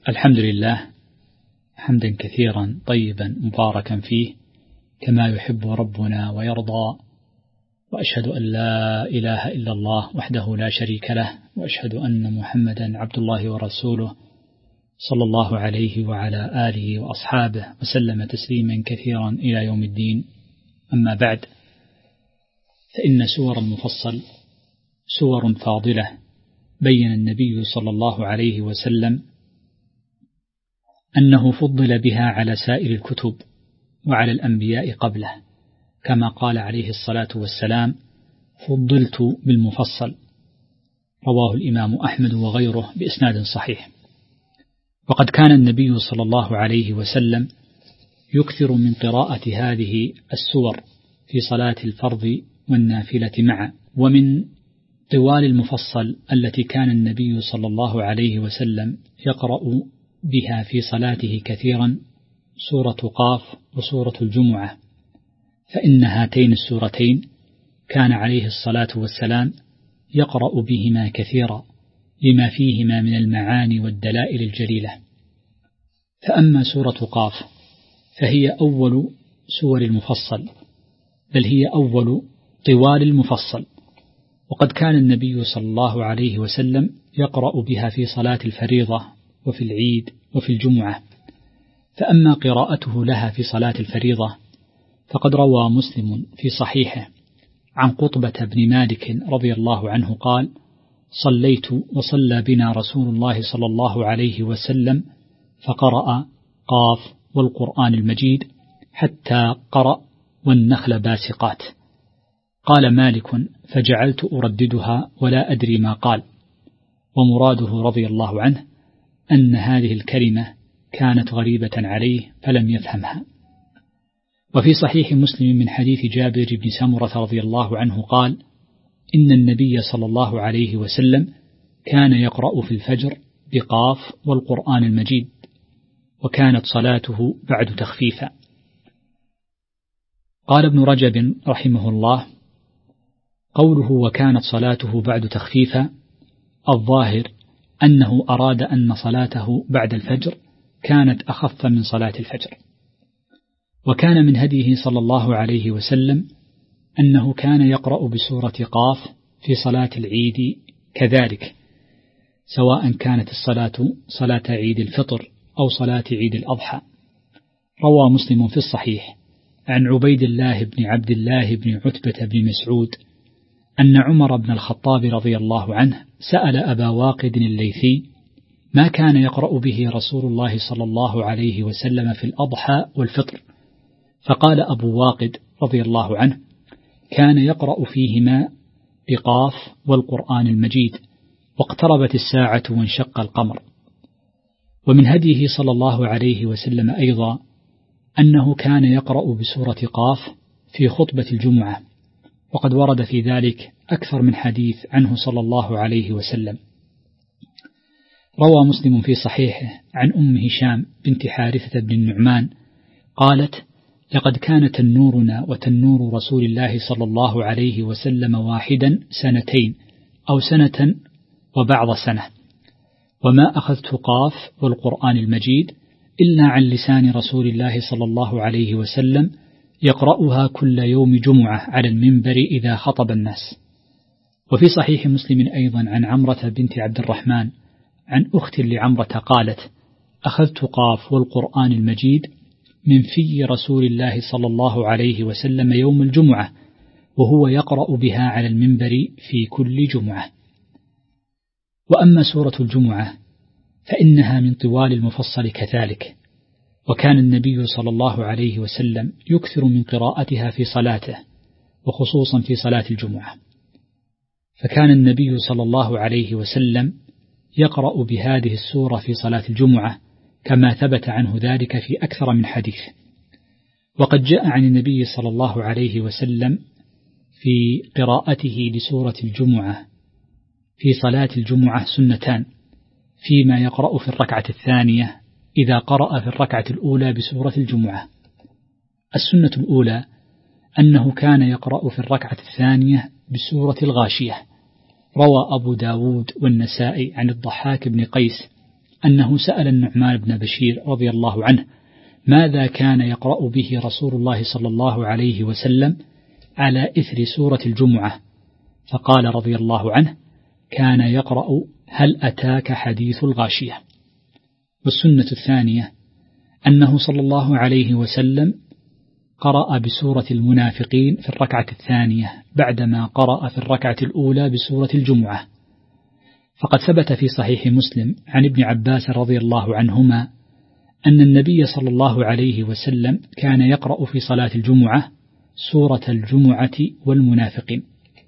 الحمد لله حمدا كثيرا طيبا مباركا فيه كما يحب ربنا ويرضى، وأشهد أن لا إله إلا الله وحده لا شريك له، وأشهد أن محمدا عبد الله ورسوله صلى الله عليه وعلى آله وأصحابه وسلم تسليما كثيرا إلى يوم الدين. أما بعد، فإن سور المفصل سور فاضلة بين النبي صلى الله عليه وسلم أنه فضل بها على سائر الكتب وعلى الأنبياء قبله، كما قال عليه الصلاة والسلام: فضلت بالمفصل، رواه الإمام أحمد وغيره بإسناد صحيح. وقد كان النبي صلى الله عليه وسلم يكثر من قراءة هذه السور في صلاة الفرض والنافلة معا. ومن طوال المفصل التي كان النبي صلى الله عليه وسلم يقرأ بها في صلاته كثيرا سورة قاف وسورة الجمعة، فإن هاتين السورتين كان عليه الصلاة والسلام يقرأ بهما كثيرا لما فيهما من المعاني والدلائل الجليلة. فأما سورة قاف فهي أول سور المفصل، بل هي أول طوال المفصل، وقد كان النبي صلى الله عليه وسلم يقرأ بها في صلاة الفريضة وفي العيد وفي الجمعة. فأما قراءته لها في صلاة الفريضة فقد روى مسلم في صحيحه عن قطبة بن مالك رضي الله عنه قال: صليت وصلى بنا رسول الله صلى الله عليه وسلم فقرأ قاف والقرآن المجيد حتى قرأ والنخل باسقات. قال مالك: فجعلت أرددها ولا أدري ما قال. ومراده رضي الله عنه أن هذه الكلمة كانت غريبة عليه فلم يفهمها. وفي صحيح مسلم من حديث جابر بن سمرة رضي الله عنه قال: إن النبي صلى الله عليه وسلم كان يقرأ في الفجر بقاف والقرآن المجيد، وكانت صلاته بعد تخفيفا. قال ابن رجب رحمه الله: قوله وكانت صلاته بعد تخفيفا الظاهر أنه أراد أن صلاته بعد الفجر كانت أخف من صلاة الفجر. وكان من هديه صلى الله عليه وسلم أنه كان يقرأ بسورة قاف في صلاة العيد كذلك، سواء كانت الصلاة صلاة عيد الفطر أو صلاة عيد الأضحى. روى مسلم في الصحيح عن عبيد الله بن عبد الله بن عتبة بن مسعود أن عمر بن الخطاب رضي الله عنه سأل أبا واقد الليثي ما كان يقرأ به رسول الله صلى الله عليه وسلم في الأضحى والفطر، فقال أبو واقد رضي الله عنه: كان يقرأ فيهما بقاف والقرآن المجيد واقتربت الساعة وانشق القمر. ومن هديه صلى الله عليه وسلم أيضا أنه كان يقرأ بسورة قاف في خطبة الجمعة، وقد ورد في ذلك أكثر من حديث عنه صلى الله عليه وسلم. روى مسلم في صحيحه عن أم هشام بنت حارثة بن النعمان قالت: لقد كان تنورنا وتنور رسول الله صلى الله عليه وسلم واحدا سنتين أو سنة وبعض سنة، وما أخذت قاف والقرآن المجيد إلا عن لسان رسول الله صلى الله عليه وسلم يقرأها كل يوم جمعة على المنبر إذا خطب الناس. وفي صحيح مسلم أيضا عن عمرة بنت عبد الرحمن عن أخت لعمرة قالت: أخذت قاف والقرآن المجيد من في رسول الله صلى الله عليه وسلم يوم الجمعة وهو يقرأ بها على المنبر في كل جمعة. وأما سورة الجمعة فإنها من طوال المفصل كذلك، وكان النبي صلى الله عليه وسلم يكثر من قراءتها في صلاته، وخصوصا في صلاة الجمعة. فكان النبي صلى الله عليه وسلم يقرأ بهذه السورة في صلاة الجمعة كما ثبت عنه ذلك في أكثر من حديث. وقد جاء عن النبي صلى الله عليه وسلم في قراءته لسورة الجمعة في صلاة الجمعة سنتان: فيما يقرأ في الركعة الثانية إذا قرأ في الركعة الأولى بسورة الجمعة. السنة الأولى أنه كان يقرأ في الركعة الثانية بسورة الغاشية. روى أبو داود والنسائي عن الضحاك بن قيس أنه سأل النعمان بن بشير رضي الله عنه ماذا كان يقرأ به رسول الله صلى الله عليه وسلم على إثر سورة الجمعة، فقال رضي الله عنه كان يقرأ هل أتاك حديث الغاشية. والسنة الثانية أنه صلى الله عليه وسلم قرأ بسورة المنافقين في الركعة الثانية بعدما قرأ في الركعة الأولى بسورة الجمعة، فقد ثبت في صحيح مسلم عن ابن عباس رضي الله عنهما أن النبي صلى الله عليه وسلم كان يقرأ في صلاة الجمعة سورة الجمعة والمنافقين.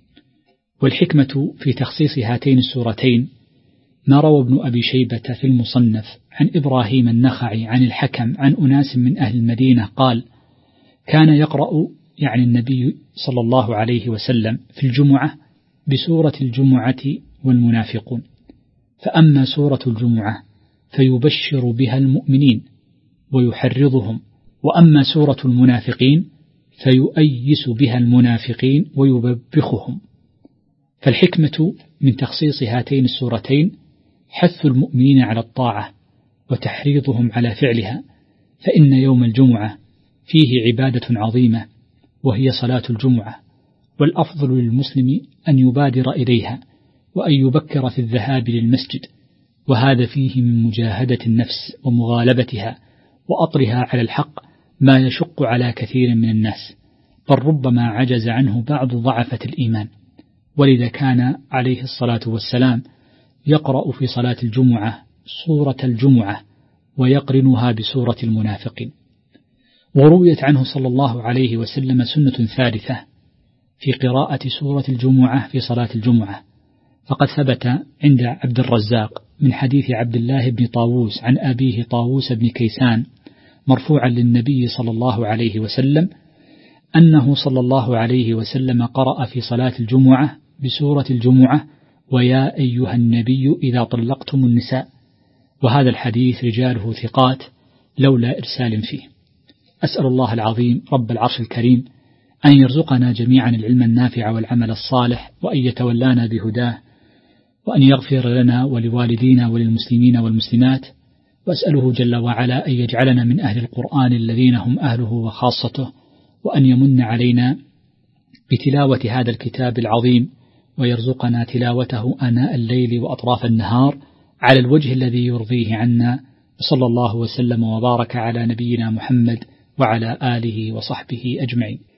والحكمة في تخصيص هاتين السورتين ما روى ابن أبي شيبة في المصنف عن إبراهيم النخعي عن الحكم عن أناس من أهل المدينة قال كان يقرأ يعني النبي صلى الله عليه وسلم في الجمعة بسورة الجمعة والمنافقون، فأما سورة الجمعة فيبشر بها المؤمنين ويحرضهم، وأما سورة المنافقين فيؤيس بها المنافقين ويببخهم. فالحكمة من تخصيص هاتين السورتين حث المؤمنين على الطاعة وتحريضهم على فعلها، فإن يوم الجمعة فيه عبادة عظيمة وهي صلاة الجمعة، والأفضل للمسلم أن يبادر إليها وأن يبكر في الذهاب للمسجد، وهذا فيه من مجاهدة النفس ومغالبتها وأطرها على الحق ما يشق على كثير من الناس، بل ربما عجز عنه بعض ضعفة الإيمان. ولذا كان عليه الصلاة والسلام يقرأ في صلاة الجمعة سورة الجمعة ويقرنها بسورة المنافقين. ورويت عنه صلى الله عليه وسلم سنة ثالثة في قراءة سورة الجمعة في صلاة الجمعة، فقد ثبت عند عبد الرزاق من حديث عبد الله بن طاووس عن أبيه طاووس بن كيسان مرفوعا للنبي صلى الله عليه وسلم أنه صلى الله عليه وسلم قرأ في صلاة الجمعة بسورة الجمعة ويا أيها النبي إذا طلقتم النساء، وهذا الحديث رجاله ثقات لولا إرسال فيه. أسأل الله العظيم رب العرش الكريم أن يرزقنا جميعا العلم النافع والعمل الصالح، وأن يتولانا بهداه، وأن يغفر لنا ولوالدينا وللمسلمين والمسلمات، وأسأله جل وعلا أن يجعلنا من أهل القرآن الذين هم أهله وخاصته، وأن يمن علينا بتلاوة هذا الكتاب العظيم ويرزقنا تلاوته آناء الليل وأطراف النهار على الوجه الذي يرضيه عنا. وصلى الله وسلم وبارك على نبينا محمد وعلى آله وصحبه أجمعين.